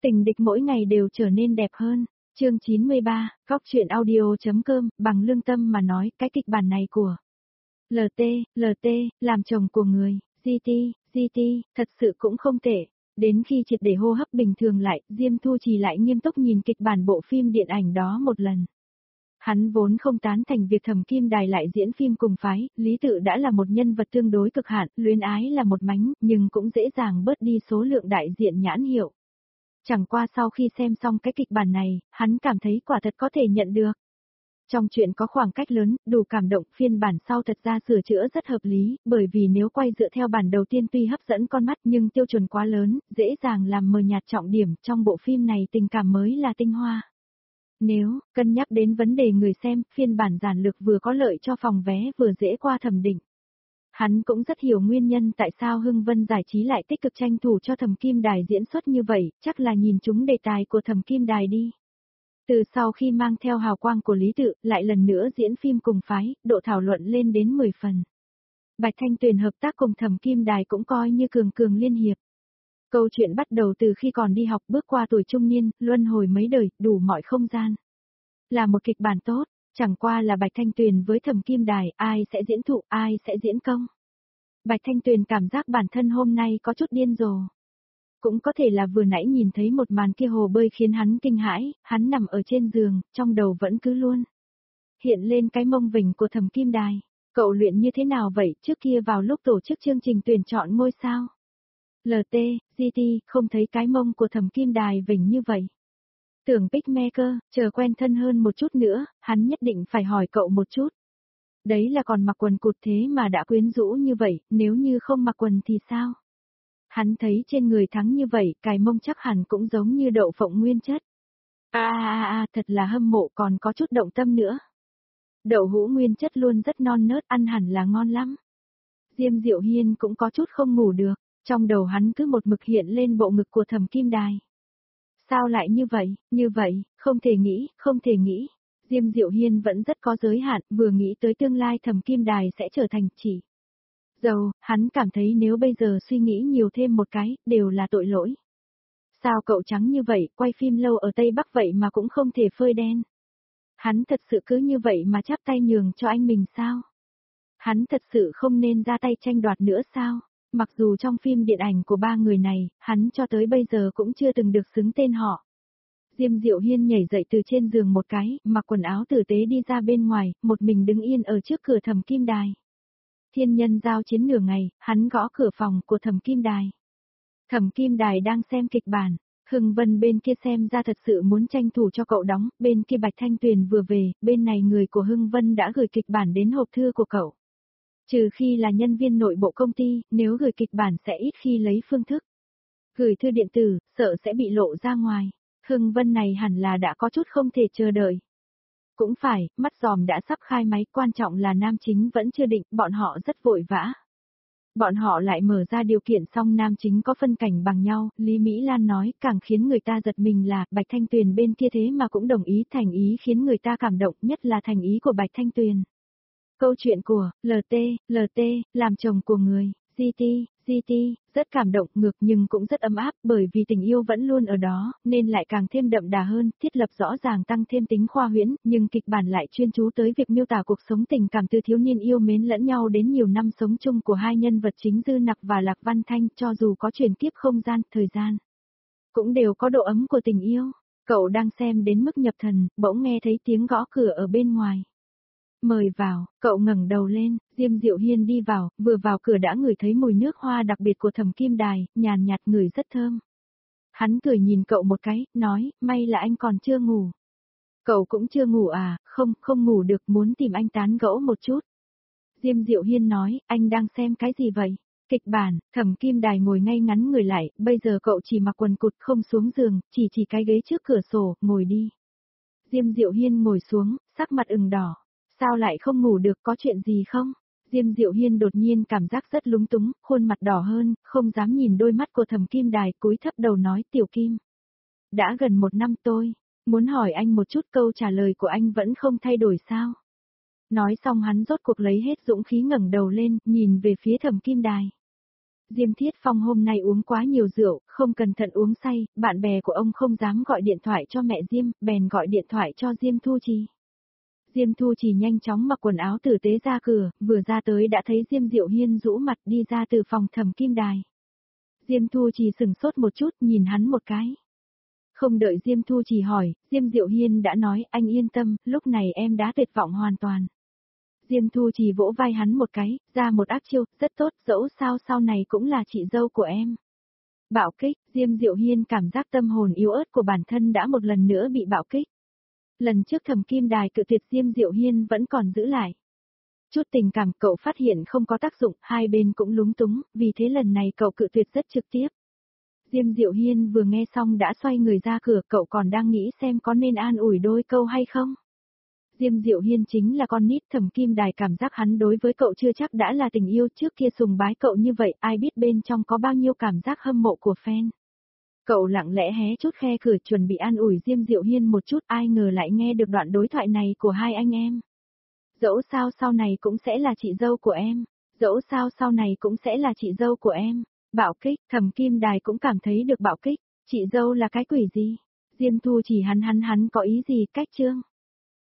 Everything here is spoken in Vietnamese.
Tình địch mỗi ngày đều trở nên đẹp hơn. Chương 93, góc truyện audio.com, bằng lương tâm mà nói, cái kịch bản này của LT, làm chồng của người, GT, thật sự cũng không tệ. Đến khi triệt để hô hấp bình thường lại, Diêm Thu Trì lại nghiêm túc nhìn kịch bản bộ phim điện ảnh đó một lần. Hắn vốn không tán thành việc Thẩm Kim Đài lại diễn phim cùng phái, Lý Tự đã là một nhân vật tương đối cực hạn, luyến ái là một mánh, nhưng cũng dễ dàng bớt đi số lượng đại diện nhãn hiệu. Chẳng qua sau khi xem xong cái kịch bản này, hắn cảm thấy quả thật có thể nhận được. Trong chuyện có khoảng cách lớn, đủ cảm động, phiên bản sau thật ra sửa chữa rất hợp lý, bởi vì nếu quay dựa theo bản đầu tiên tuy hấp dẫn con mắt nhưng tiêu chuẩn quá lớn, dễ dàng làm mờ nhạt trọng điểm, trong bộ phim này tình cảm mới là tinh hoa. Nếu, cân nhắc đến vấn đề người xem, phiên bản giản lược vừa có lợi cho phòng vé vừa dễ qua thẩm định. Hắn cũng rất hiểu nguyên nhân tại sao Hưng Vân Giải trí lại tích cực tranh thủ cho Thẩm Kim Đài diễn xuất như vậy, chắc là nhìn trúng đề tài của Thẩm Kim Đài đi. Từ sau khi mang theo hào quang của Lý Tự, lại lần nữa diễn phim cùng phái, độ thảo luận lên đến 10 phần. Bạch Thanh Tuyền hợp tác cùng Thẩm Kim Đài cũng coi như cường cường liên hiệp. Câu chuyện bắt đầu từ khi còn đi học bước qua tuổi trung niên, luân hồi mấy đời, đủ mọi không gian. Là một kịch bản tốt, chẳng qua là Bạch Thanh Tuyền với Thẩm Kim Đài, ai sẽ diễn thụ, ai sẽ diễn công. Bạch Thanh Tuyền cảm giác bản thân hôm nay có chút điên rồ. Cũng có thể là vừa nãy nhìn thấy một màn kia hồ bơi khiến hắn kinh hãi, hắn nằm ở trên giường, trong đầu vẫn cứ luôn hiện lên cái mông vỉnh của Thẩm Kim Đài. Cậu luyện như thế nào vậy, trước kia vào lúc tổ chức chương trình tuyển chọn ngôi sao? LT, GT, không thấy cái mông của Thẩm Kim Đài vỉnh như vậy. Tưởng Pickmaker, chờ quen thân hơn một chút nữa, hắn nhất định phải hỏi cậu một chút. Đấy là còn mặc quần cụt thế mà đã quyến rũ như vậy, nếu như không mặc quần thì sao? Hắn thấy trên người thắng như vậy, cài mông chắc hẳn cũng giống như đậu phộng nguyên chất. Thật là hâm mộ, còn có chút động tâm nữa. Đậu hũ nguyên chất luôn rất non nớt, ăn hẳn là ngon lắm. Diêm Diệu Hiên cũng có chút không ngủ được, trong đầu hắn cứ một mực hiện lên bộ ngực của Thẩm Kim Đài. Sao lại như vậy, không thể nghĩ. Diêm Diệu Hiên vẫn rất có giới hạn, vừa nghĩ tới tương lai Thẩm Kim Đài sẽ trở thành chỉ dâu, hắn cảm thấy nếu bây giờ suy nghĩ nhiều thêm một cái, đều là tội lỗi. Sao cậu trắng như vậy, quay phim lâu ở Tây Bắc vậy mà cũng không thể phơi đen. Hắn thật sự cứ như vậy mà chắp tay nhường cho anh mình sao? Hắn thật sự không nên ra tay tranh đoạt nữa sao? Mặc dù trong phim điện ảnh của ba người này, hắn cho tới bây giờ cũng chưa từng được xứng tên họ. Diêm Diệu Hiên nhảy dậy từ trên giường một cái, mặc quần áo tử tế đi ra bên ngoài, một mình đứng yên ở trước cửa Thẩm Kim Đài. Thiên nhân giao chiến nửa ngày, hắn gõ cửa phòng của Thẩm Kim Đài. Thẩm Kim Đài đang xem kịch bản, Hưng Vân bên kia xem ra thật sự muốn tranh thủ cho cậu đóng, bên kia Bạch Thanh Tuyền vừa về, bên này người của Hưng Vân đã gửi kịch bản đến hộp thư của cậu. Trừ khi là nhân viên nội bộ công ty, nếu gửi kịch bản sẽ ít khi lấy phương thức gửi thư điện tử, sợ sẽ bị lộ ra ngoài. Hưng Vân này hẳn là đã có chút không thể chờ đợi. Cũng phải, mắt giòm đã sắp khai máy, quan trọng là nam chính vẫn chưa định, bọn họ rất vội vã. Bọn họ lại mở ra điều kiện xong nam chính có phân cảnh bằng nhau, Lý Mỹ Lan nói, càng khiến người ta giật mình là, Bạch Thanh Tuyền bên kia thế mà cũng đồng ý, thành ý khiến người ta cảm động, nhất là thành ý của Bạch Thanh Tuyền. Câu chuyện của LT, làm chồng của người, GT, rất cảm động ngược nhưng cũng rất ấm áp, bởi vì tình yêu vẫn luôn ở đó, nên lại càng thêm đậm đà hơn, thiết lập rõ ràng tăng thêm tính khoa huyễn, nhưng kịch bản lại chuyên chú tới việc miêu tả cuộc sống tình cảm từ thiếu niên yêu mến lẫn nhau đến nhiều năm sống chung của hai nhân vật chính Dư Nặc và Lạc Văn Thanh, cho dù có chuyển kiếp không gian, thời gian, cũng đều có độ ấm của tình yêu. Cậu đang xem đến mức nhập thần, bỗng nghe thấy tiếng gõ cửa ở bên ngoài. Mời vào, cậu ngẩng đầu lên, Diêm Diệu Hiên đi vào, vừa vào cửa đã ngửi thấy mùi nước hoa đặc biệt của Thẩm Kim Đài, nhàn nhạt ngửi rất thơm. Hắn cười nhìn cậu một cái, nói, may là anh còn chưa ngủ. Cậu cũng chưa ngủ à, không ngủ được, muốn tìm anh tán gẫu một chút. Diêm Diệu Hiên nói, anh đang xem cái gì vậy? Kịch bản, Thẩm Kim Đài ngồi ngay ngắn người lại, bây giờ cậu chỉ mặc quần cụt không xuống giường, chỉ cái ghế trước cửa sổ, ngồi đi. Diêm Diệu Hiên ngồi xuống, sắc mặt ửng đỏ. Sao lại không ngủ được, có chuyện gì không? Diêm Diệu Hiên đột nhiên cảm giác rất lúng túng, khuôn mặt đỏ hơn, không dám nhìn đôi mắt của Thẩm Kim Đài, cúi thấp đầu nói, Tiểu Kim. Đã gần 1 năm tôi, muốn hỏi anh một chút, câu trả lời của anh vẫn không thay đổi sao? Nói xong hắn rốt cuộc lấy hết dũng khí ngẩng đầu lên, nhìn về phía Thẩm Kim Đài. Diêm Thiết Phong hôm nay uống quá nhiều rượu, không cẩn thận uống say, bạn bè của ông không dám gọi điện thoại cho mẹ Diêm, bèn gọi điện thoại cho Diêm Thu Trì. Diêm Thu Trì nhanh chóng mặc quần áo tử tế ra cửa, vừa ra tới đã thấy Diêm Diệu Hiên rũ mặt đi ra từ phòng Thẩm Kim Đài. Diêm Thu Trì sừng sốt một chút, nhìn hắn một cái. Không đợi Diêm Thu Trì hỏi, Diêm Diệu Hiên đã nói, anh yên tâm, lúc này em đã tuyệt vọng hoàn toàn. Diêm Thu Trì vỗ vai hắn một cái, ra một ác chiêu, rất tốt, dẫu sao sau này cũng là chị dâu của em. Bạo kích, Diêm Diệu Hiên cảm giác tâm hồn yếu ớt của bản thân đã một lần nữa bị bạo kích. Lần trước Thẩm Kim Đài cự tuyệt Diêm Diệu Hiên vẫn còn giữ lại. Chút tình cảm cậu phát hiện không có tác dụng, hai bên cũng lúng túng, vì thế lần này cậu cự tuyệt rất trực tiếp. Diêm Diệu Hiên vừa nghe xong đã xoay người ra cửa, cậu còn đang nghĩ xem có nên an ủi đôi câu hay không. Diêm Diệu Hiên chính là con nít, Thẩm Kim Đài cảm giác hắn đối với cậu chưa chắc đã là tình yêu, trước kia sùng bái cậu như vậy, ai biết bên trong có bao nhiêu cảm giác hâm mộ của fan. Cậu lặng lẽ hé chút khe cửa chuẩn bị an ủi Diêm Diệu Hiên một chút, ai ngờ lại nghe được đoạn đối thoại này của hai anh em. Dẫu sao sau này cũng sẽ là chị dâu của em, dẫu sao sau này cũng sẽ là chị dâu của em. Bạo kích, Thẩm Kim Đài cũng cảm thấy được bạo kích, chị dâu là cái quỷ gì? Diêm Thu Chỉ hắn có ý gì, cách chương.